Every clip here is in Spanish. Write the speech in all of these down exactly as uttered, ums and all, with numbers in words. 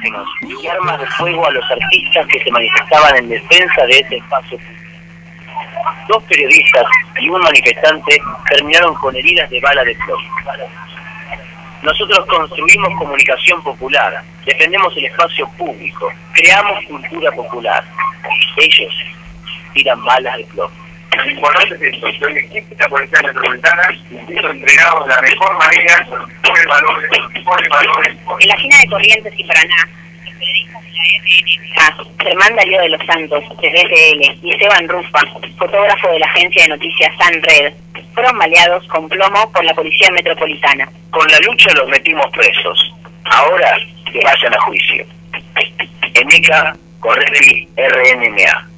lacrimógenos y armas de fuego a los artistas que se manifestaban en defensa de ese espacio público. Dos periodistas y un manifestante terminaron con heridas de bala de plomo. Nosotros construimos comunicación popular, defendemos el espacio público, creamos cultura popular. Ellos tiran balas de plomo. Bueno, antes de eso, soy equipo de la Policía Metropolitana, siendo entrenados de la mejor manera, con los mejores valores, los mejores valores. En la esquina de Corrientes y Paraná, los periodistas de la R N M A, Germán Darío de los Santos, de B T L, y Esteban Rufa, fotógrafo de la agencia de noticias Sunred, fueron baleados con plomo por la Policía Metropolitana. Con la lucha los metimos presos. Ahora que vayan a juicio. Emeca, Correti, R N M A.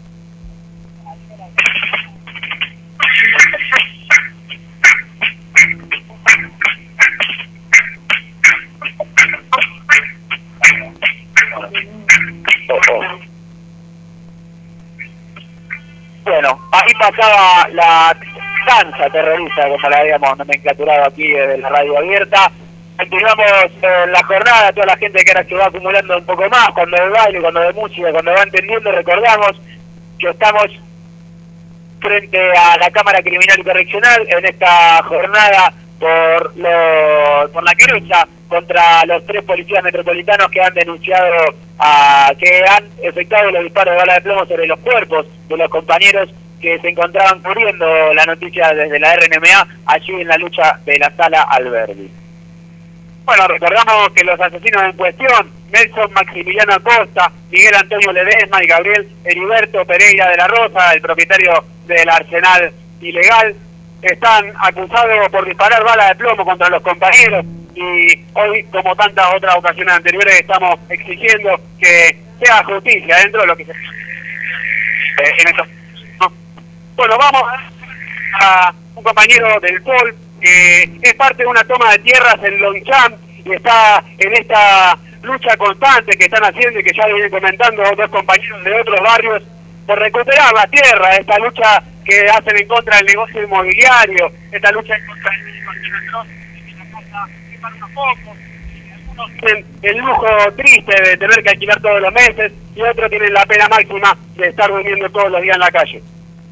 Bueno, ahí pasaba la danza terrorista, como la habíamos nomenclaturado aquí desde la radio abierta. Continuamos eh, la jornada, toda la gente que ahora se va acumulando un poco más, cuando de baile, cuando de música, cuando va entendiendo, recordamos que estamos frente a la Cámara Criminal y Correccional en esta jornada por, lo, por la querella contra los tres policías metropolitanos que han denunciado a, que han efectuado los disparos de bala de plomo sobre los cuerpos de los compañeros que se encontraban cubriendo la noticia desde la R N M A allí en la lucha de la Sala Alberdi. Bueno, recordamos que los asesinos en cuestión, Nelson Maximiliano Acosta, Miguel Antonio Ledesma y Gabriel Heriberto Pereira de la Rosa, el propietario del arsenal ilegal, están acusados por disparar balas de plomo contra los compañeros y hoy, como tantas otras ocasiones anteriores, estamos exigiendo que sea justicia dentro de lo que se... Eh, en esto. Bueno, vamos a un compañero del P O L que es parte de una toma de tierras en Longchamp y está en esta lucha constante que están haciendo y que ya vienen comentando otros compañeros de otros barrios por recuperar la tierra, esta lucha que hacen en contra del negocio inmobiliario, esta lucha en contra del negocio de la casa que para unos pocos, algunos tienen el lujo triste de tener que alquilar todos los meses y otros tienen la pena máxima de estar durmiendo todos los días en la calle.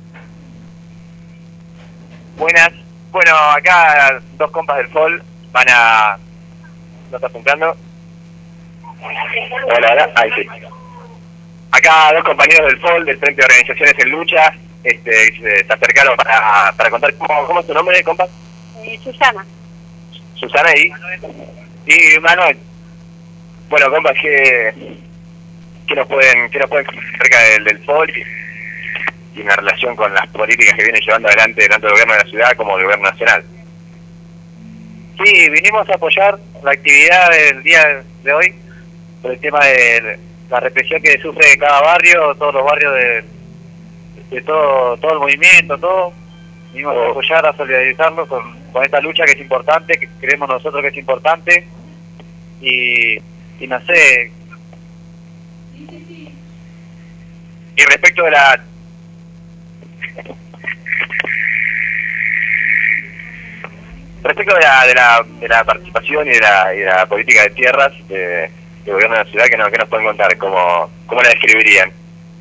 Buenas. Bueno, acá dos compas del F O L van a... ¿No estás comprando? Hola, hola. Ahí sí. Acá dos compañeros del F O L, del Frente de Organizaciones en Lucha, este, se acercaron para, para contar cómo, cómo es tu nombre, compa. Eh, Susana. Susana y... Y Manuel. Bueno, compas, ¿qué, qué nos pueden qué nos pueden contar acerca del, del F O L y en relación con las políticas que vienen llevando adelante tanto el gobierno de la ciudad como el gobierno nacional? Sí, vinimos a apoyar la actividad del día de hoy por el tema de la represión que sufre cada barrio, todos los barrios de, de todo todo el movimiento, todo. Vinimos a apoyar, a solidarizarnos con, con esta lucha que es importante, que creemos nosotros que es importante. Y, y no sé. Y respecto de la... Respecto de la, de la, de la participación y de la, y de la política de tierras de, del gobierno de la ciudad, ¿qué nos, qué nos pueden contar? ¿Cómo, cómo la describirían?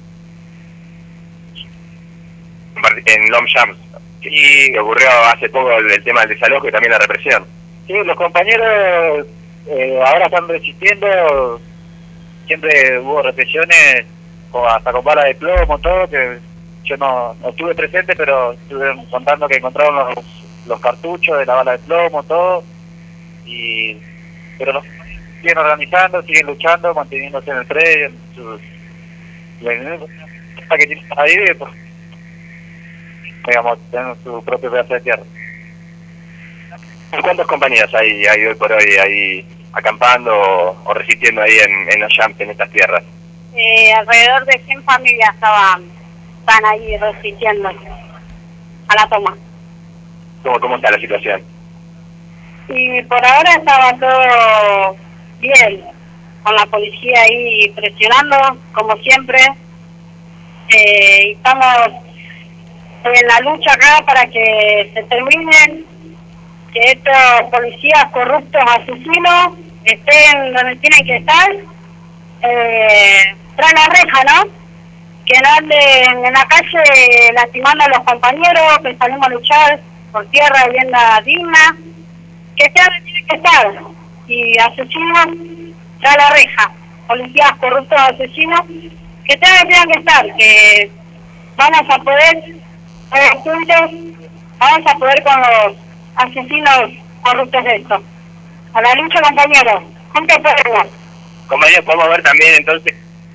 En Longchamp, y que ocurrió hace poco el, el tema del desalojo y también la represión. Sí, los compañeros eh, ahora están resistiendo, siempre hubo represiones, con, hasta con balas de plomo, todo, que yo no, no estuve presente, pero estuvieron contando que encontraron los, los cartuchos de la bala de plomo, todo, y pero los siguen organizando, siguen luchando, manteniéndose en el predio, en sus... hasta que tienen ahí, pues, digamos, tienen su propio pedazo de tierra. ¿Cuántos compañeros hay, hay hoy por hoy ahí acampando o, o resistiendo ahí en, en Longchamp, en estas tierras? Eh, alrededor de cien familias estaban, están ahí resistiendo a la toma. ¿Cómo, cómo está la situación? Y por ahora estaba todo bien, con la policía ahí presionando, como siempre. Eh, y estamos en la lucha acá para que se terminen, que estos policías corruptos, asesinos, estén donde tienen que estar eh, tras la reja, ¿no? Que no anden en la calle lastimando a los compañeros, que salimos a luchar por tierra, vivienda digna, que sean, tiene que estar. Y asesinos, tras la reja, policías corruptos, asesinos, que tengan, tengan que estar, que vamos a poder, eh, juntos, vamos a poder con los asesinos corruptos de esto. A la lucha, compañeros, juntos podemos. Compañeros, podemos ver también entonces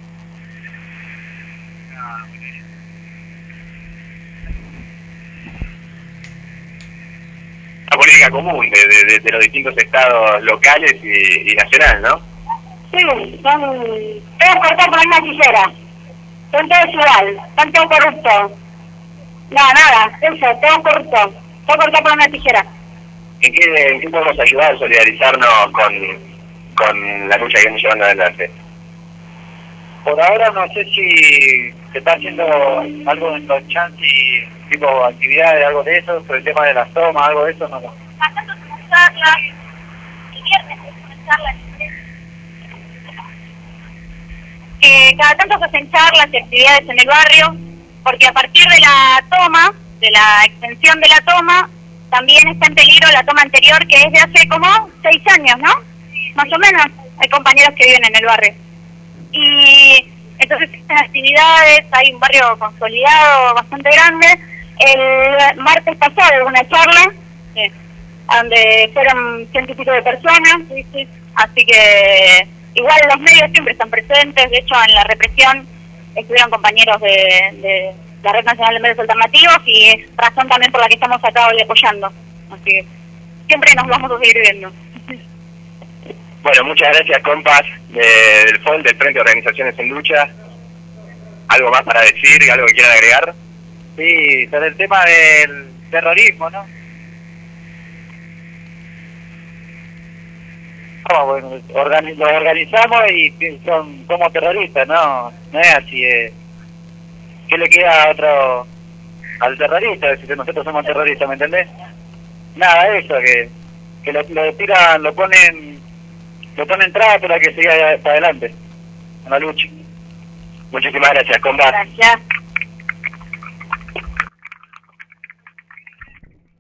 la política común de, de, de los distintos estados locales y, y nacional, ¿no? Sí, son todos cortados por una tijera, son todos igual, están todos corruptos. No, nada, eso, todos corruptos, todos cortados por una tijera. ¿En qué, en qué podemos ayudar a solidarizarnos con, con la lucha que estamos llevando adelante? Por ahora no sé si se está haciendo algo en los chances, tipo actividades, algo de eso, sobre el tema de las tomas, algo de eso, no. Cada tanto se hacen charlas, el viernes se hacen charlas, eh, cada tanto se hacen charlas y actividades en el barrio, porque a partir de la toma, de la extensión de la toma, también está en peligro la toma anterior, que es de hace como seis años, ¿no? Más o menos, hay compañeros que viven en el barrio. Y entonces existen actividades, hay un barrio consolidado bastante grande. El martes pasado hubo una charla, sí, donde fueron ciento y pico de personas, sí, sí. Así que igual los medios siempre están presentes. De hecho, en la represión estuvieron compañeros de, de la Red Nacional de Medios Alternativos, y es razón también por la que estamos acá hoy apoyando. Así que siempre nos vamos a seguir viendo. Bueno, muchas gracias, compas de, del F O L, del Frente de Organizaciones en Lucha. ¿Algo más para decir? ¿Algo que quieran agregar? Sí, sobre el tema del terrorismo, ¿no? No, bueno, organi lo organizamos y son como terroristas, ¿no? No es así. Eh. ¿Qué le queda a otro, al terrorista? Si nosotros somos terroristas, ¿me entendés? Nada, eso, que, que lo, lo tiran, lo ponen... lo ponen trabas para que siga para adelante, en la lucha. Muchísimas gracias, compas. Gracias.